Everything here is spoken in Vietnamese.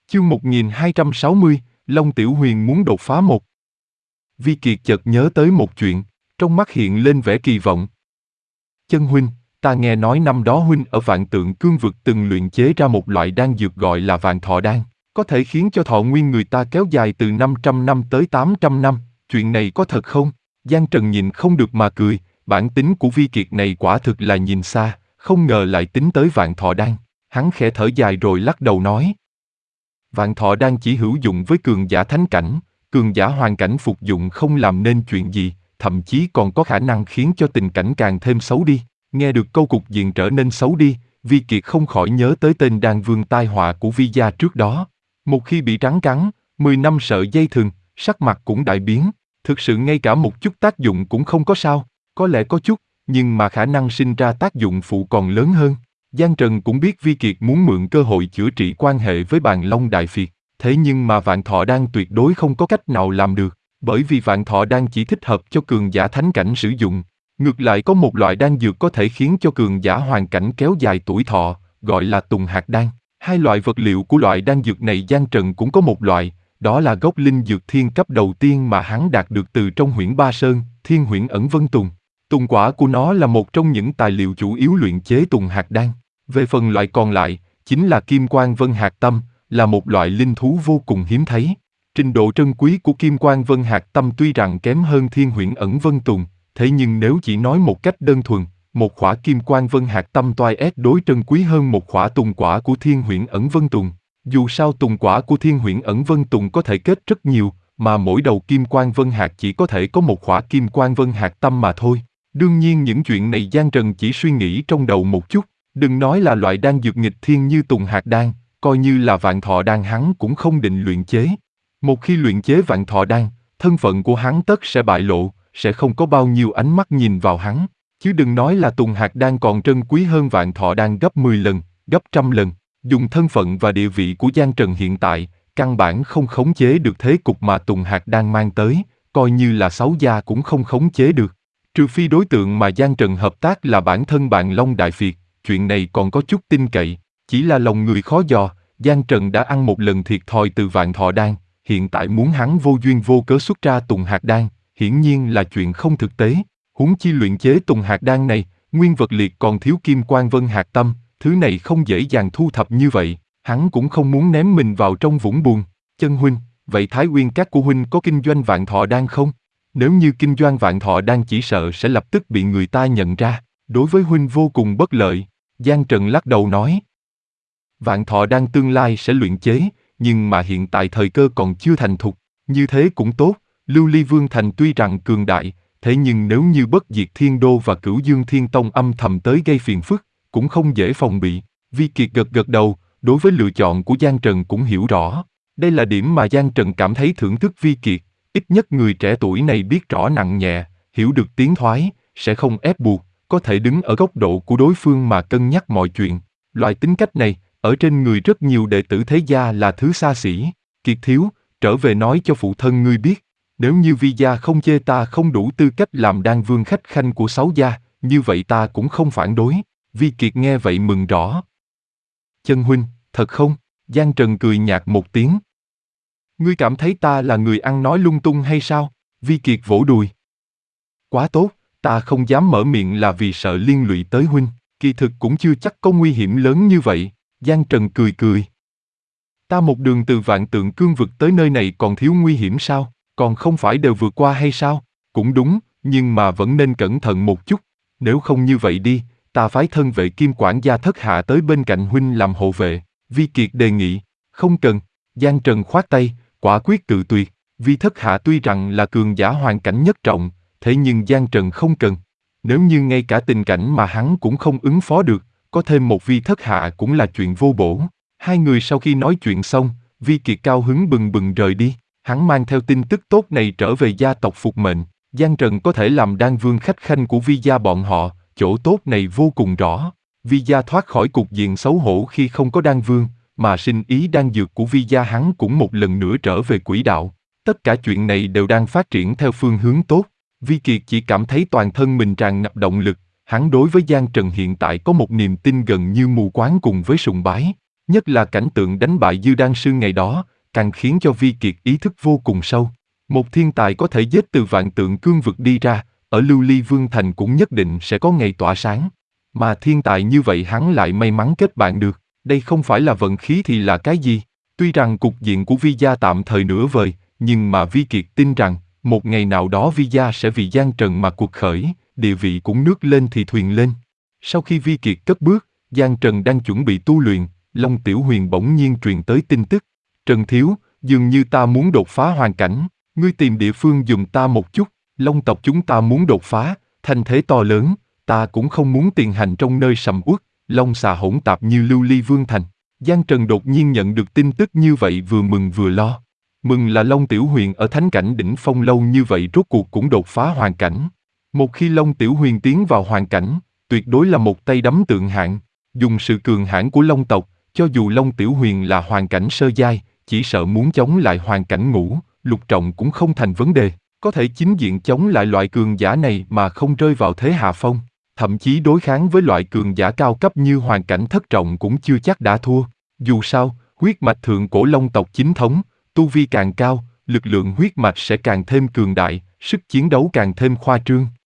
Chương 1260, Long Tiểu Huyền muốn đột phá một. Vi Kiệt chợt nhớ tới một chuyện, trong mắt hiện lên vẻ kỳ vọng. Chân huynh, ta nghe nói năm đó huynh ở Vạn Tượng Cương vực từng luyện chế ra một loại đan dược gọi là Vạn Thọ Đan, có thể khiến cho thọ nguyên người ta kéo dài từ 500 năm tới 800 năm, chuyện này có thật không? Giang Trần nhìn không được mà cười, bản tính của Vi Kiệt này quả thực là nhìn xa, không ngờ lại tính tới Vạn Thọ Đan. Hắn khẽ thở dài rồi lắc đầu nói. Vạn Thọ Đan chỉ hữu dụng với cường giả thánh cảnh, cường giả hoàn cảnh phục dụng không làm nên chuyện gì, thậm chí còn có khả năng khiến cho tình cảnh càng thêm xấu đi. Nghe được câu cục diện trở nên xấu đi, Vi Kiệt không khỏi nhớ tới tên đan vương tai họa của Vi gia trước đó. Một khi bị rắn cắn, 10 năm sợi dây thừng, sắc mặt cũng đại biến. Thực sự ngay cả một chút tác dụng cũng không có sao, có lẽ có chút, nhưng mà khả năng sinh ra tác dụng phụ còn lớn hơn. Giang Trần cũng biết Vi Kiệt muốn mượn cơ hội chữa trị quan hệ với Bàn Long Đại Phiệt, thế nhưng mà Vạn Thọ Đan tuyệt đối không có cách nào làm được, bởi vì Vạn Thọ Đan chỉ thích hợp cho cường giả thánh cảnh sử dụng. Ngược lại có một loại đan dược có thể khiến cho cường giả hoàn cảnh kéo dài tuổi thọ, gọi là Tùng Hạt Đan. Hai loại vật liệu của loại đan dược này Giang Trần cũng có một loại, đó là gốc linh dược thiên cấp đầu tiên mà hắn đạt được từ trong Huyễn Ba Sơn, Thiên Huyễn Ẩn Vân Tùng. Tùng quả của nó là một trong những tài liệu chủ yếu luyện chế Tùng Hạt Đan. Về phần loại còn lại, chính là Kim Quang Vân Hạt Tâm, là một loại linh thú vô cùng hiếm thấy. Trình độ trân quý của Kim Quang Vân Hạt Tâm tuy rằng kém hơn Thiên Huyễn Ẩn Vân Tùng, thế nhưng nếu chỉ nói một cách đơn thuần, một khỏa Kim Quang Vân Hạt Tâm toai ép đối trân quý hơn một khỏa Tùng quả của Thiên Huyễn Ẩn Vân Tùng. Dù sao Tùng quả của Thiên Huyễn Ẩn Vân Tùng có thể kết rất nhiều, mà mỗi đầu Kim Quang Vân Hạt chỉ có thể có một khỏa Kim Quang Vân Hạt Tâm mà thôi. Đương nhiên những chuyện này Giang Trần chỉ suy nghĩ trong đầu một chút, đừng nói là loại đan dược nghịch thiên như Tùng Hạt Đan, coi như là Vạn Thọ Đan hắn cũng không định luyện chế. Một khi luyện chế Vạn Thọ Đan, thân phận của hắn tất sẽ bại lộ, sẽ không có bao nhiêu ánh mắt nhìn vào hắn, chứ đừng nói là Tùng Hạt Đan còn trân quý hơn Vạn Thọ Đan gấp 10 lần, gấp trăm lần. Dùng thân phận và địa vị của Giang Trần hiện tại, căn bản không khống chế được thế cục mà Tùng Hạt Đan mang tới, coi như là Sáu gia cũng không khống chế được. Trừ phi đối tượng mà Giang Trần hợp tác là bản thân Bàn Long Đại Phiệt, chuyện này còn có chút tin cậy, chỉ là lòng người khó dò, Giang Trần đã ăn một lần thiệt thòi từ Vạn Thọ Đan, hiện tại muốn hắn vô duyên vô cớ xuất ra Tùng Hạt Đan, hiển nhiên là chuyện không thực tế. Huống chi luyện chế Tùng Hạt Đan này, nguyên vật liệt còn thiếu Kim Quang Vân Hạt Tâm, thứ này không dễ dàng thu thập như vậy, hắn cũng không muốn ném mình vào trong vũng buồn. Chân huynh, vậy Thái Uyên Các của huynh có kinh doanh Vạn Thọ Đan không? Nếu như kinh doanh Vạn Thọ Đan chỉ sợ sẽ lập tức bị người ta nhận ra, đối với huynh vô cùng bất lợi. Giang Trần lắc đầu nói. Vạn Thọ Đan tương lai sẽ luyện chế, nhưng mà hiện tại thời cơ còn chưa thành thục, như thế cũng tốt. Lưu Ly Vương Thành tuy rằng cường đại, thế nhưng nếu như Bất Diệt Thiên Đô và Cửu Dương Thiên Tông âm thầm tới gây phiền phức, cũng không dễ phòng bị. Vi Kiệt gật gật đầu, đối với lựa chọn của Giang Trần cũng hiểu rõ. Đây là điểm mà Giang Trần cảm thấy thưởng thức Vi Kiệt, ít nhất người trẻ tuổi này biết rõ nặng nhẹ, hiểu được tiến thoái, sẽ không ép buộc, có thể đứng ở góc độ của đối phương mà cân nhắc mọi chuyện. Loại tính cách này, ở trên người rất nhiều đệ tử thế gia là thứ xa xỉ. Kiệt thiếu, trở về nói cho phụ thân ngươi biết, nếu như Vi gia không chê ta không đủ tư cách làm đan vương khách khanh của Sáu gia, như vậy ta cũng không phản đối. Vi Kiệt nghe vậy mừng rõ. Chân huynh, thật không? Giang Trần cười nhạt một tiếng. Ngươi cảm thấy ta là người ăn nói lung tung hay sao? Vi Kiệt vỗ đùi. Quá tốt, ta không dám mở miệng là vì sợ liên lụy tới huynh, kỳ thực cũng chưa chắc có nguy hiểm lớn như vậy. Giang Trần cười cười. Ta một đường từ Vạn Tượng Cương vực tới nơi này còn thiếu nguy hiểm sao? Còn không phải đều vượt qua hay sao? Cũng đúng, nhưng mà vẫn nên cẩn thận một chút. Nếu không như vậy đi, ta phái thân vệ Kim quản gia Thất Hạ tới bên cạnh huynh làm hộ vệ. Vi Kiệt đề nghị. Không cần. Giang Trần khoát tay, quả quyết cự tuyệt. Vi Thất Hạ tuy rằng là cường giả hoàn cảnh nhất trọng, thế nhưng Giang Trần không cần. Nếu như ngay cả tình cảnh mà hắn cũng không ứng phó được, có thêm một Vi Thất Hạ cũng là chuyện vô bổ. Hai người sau khi nói chuyện xong, Vi Kiệt cao hứng bừng bừng rời đi. Hắn mang theo tin tức tốt này trở về gia tộc phục mệnh. Giang Trần có thể làm đan vương khách khanh của Vi gia bọn họ, chỗ tốt này vô cùng rõ. Vi gia thoát khỏi cục diện xấu hổ khi không có đan vương, mà sinh ý đan dược của Vi gia hắn cũng một lần nữa trở về quỹ đạo. Tất cả chuyện này đều đang phát triển theo phương hướng tốt. Vi Kiệt chỉ cảm thấy toàn thân mình tràn ngập động lực. Hắn đối với Giang Trần hiện tại có một niềm tin gần như mù quáng cùng với sùng bái. Nhất là cảnh tượng đánh bại Dư Đan Sư ngày đó, càng khiến cho Vi Kiệt ý thức vô cùng sâu. Một thiên tài có thể giết từ vạn tượng cương vực đi ra, ở Lưu Ly Vương Thành cũng nhất định sẽ có ngày tỏa sáng. Mà thiên tài như vậy hắn lại may mắn kết bạn được, đây không phải là vận khí thì là cái gì? Tuy rằng cục diện của Vi gia tạm thời nửa vời, nhưng mà Vi Kiệt tin rằng, một ngày nào đó Vi gia sẽ vì Giang Trần mà cuộc khởi, địa vị cũng nước lên thì thuyền lên. Sau khi Vi Kiệt cất bước, Giang Trần đang chuẩn bị tu luyện, Long Tiểu Huyền bỗng nhiên truyền tới tin tức. Trần Thiếu, dường như ta muốn đột phá hoàn cảnh, ngươi tìm địa phương giùm ta một chút, Long tộc chúng ta muốn đột phá, thành thế to lớn, ta cũng không muốn tiền hành trong nơi sầm uất, Long xà hỗn tạp như Lưu Ly Vương Thành. Giang Trần đột nhiên nhận được tin tức như vậy vừa mừng vừa lo. Mừng là Long Tiểu Huyền ở thánh cảnh đỉnh phong lâu như vậy rốt cuộc cũng đột phá hoàn cảnh. Một khi Long Tiểu Huyền tiến vào hoàn cảnh, tuyệt đối là một tay đấm tượng hạng. Dùng sự cường hãn của Long tộc, cho dù Long Tiểu Huyền là hoàn cảnh sơ giai, chỉ sợ muốn chống lại hoàn cảnh ngũ, lục trọng cũng không thành vấn đề. Có thể chính diện chống lại loại cường giả này mà không rơi vào thế hạ phong. Thậm chí đối kháng với loại cường giả cao cấp như hoàn cảnh thất trọng cũng chưa chắc đã thua. Dù sao, huyết mạch thượng cổ Long tộc chính thống, tu vi càng cao, lực lượng huyết mạch sẽ càng thêm cường đại, sức chiến đấu càng thêm khoa trương.